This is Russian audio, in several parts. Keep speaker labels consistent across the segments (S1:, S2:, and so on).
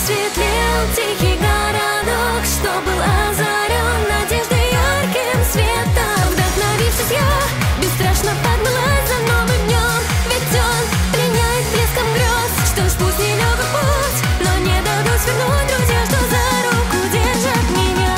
S1: светлел тихий городок, что был озарен надеждой ярким светом. Вдохновившись, я бесстрашно погналась за новым днем, ведь он пленяет блеском грез. Что ж, пусть нелегок путь, но не дадут свернуть друзья, что за руку держат меня.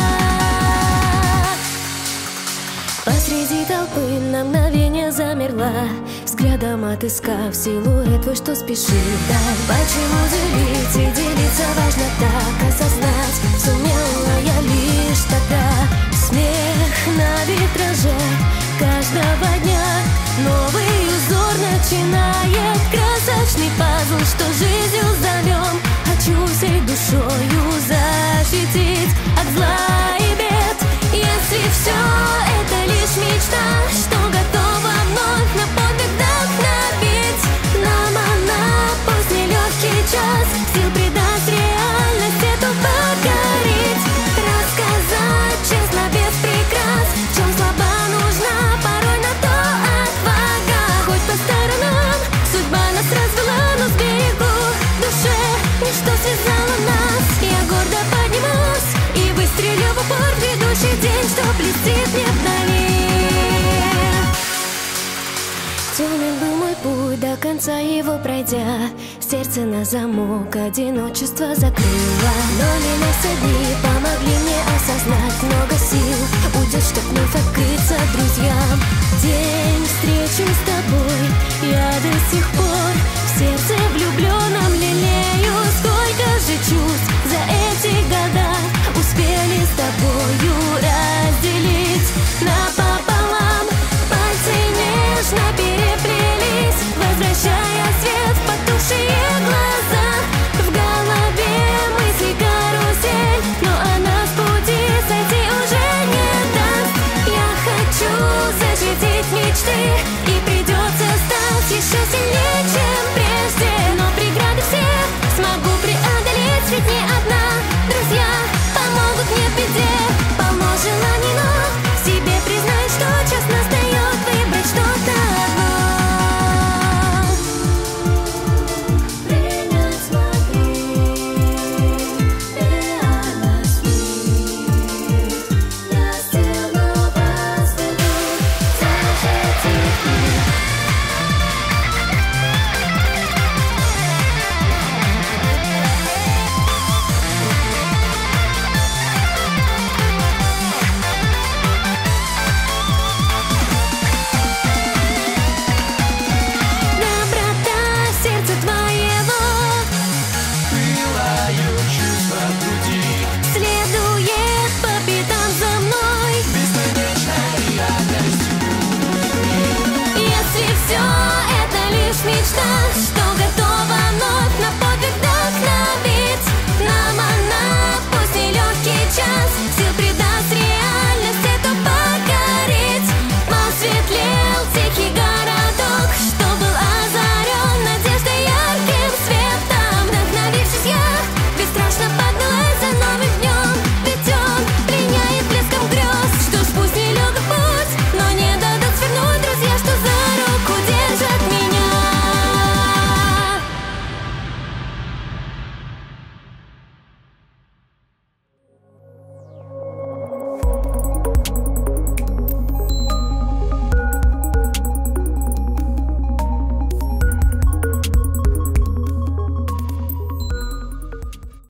S1: Посреди толпы на мгновение замерла, взглядом отыскав силуэт твой, что спешит вдаль. Почему делить и делиться важно так, осознать сумела я лишь тогда. Смех на витраже каждого дня, новый узор начинает красочный пазл, что жизнью зовем. Хочу всей душою защитить от зла и бед. Если все это лишь мечта, что готова вновь на подвиг вдохновить, нам она пусть нелегкий час сил придаст, реальность эту покорить. Рассказать честно без прикрас, в чем слаба нужна порой на то отвага. Хоть по сторонам судьба нас развела, но сберегу в душе ничто связало нас. Я гордо поднимусь и выстрелю в упор в грядущий день, что блестит мне вдали. Темен был мой путь, до конца его пройдя, сердце на замок одиночество закрыло. Но лились дни помогли мне осознать, много сил уйдет, чтоб вновь открыться друзьям. День встречи с тобой я до сих пор в сердце влюбленном лелею. Сколько же чувств за эти года успели с тобою разделить напополам. Пальцы нежно переплелись, возвращая свет в потухшие глаза. В голове мысли карусель, но она с пути сойти уже не даст. Я хочу защитить мечты, и придется стать еще сильнее, чем прежде. Но преграды все смогу преодолеть, ведь не одна. Друзья помогут мне в беде, полно желаний, но в себе признай, что час настает выбрать что-то одно. Принять смогли реальность мир, я стену возведу, защитить мир. Доброта сердца твоего
S2: Пылают чувства в груди,
S1: следует по пятам за мной.
S2: бесконечной радостью.
S1: Если все это лишь мечта, что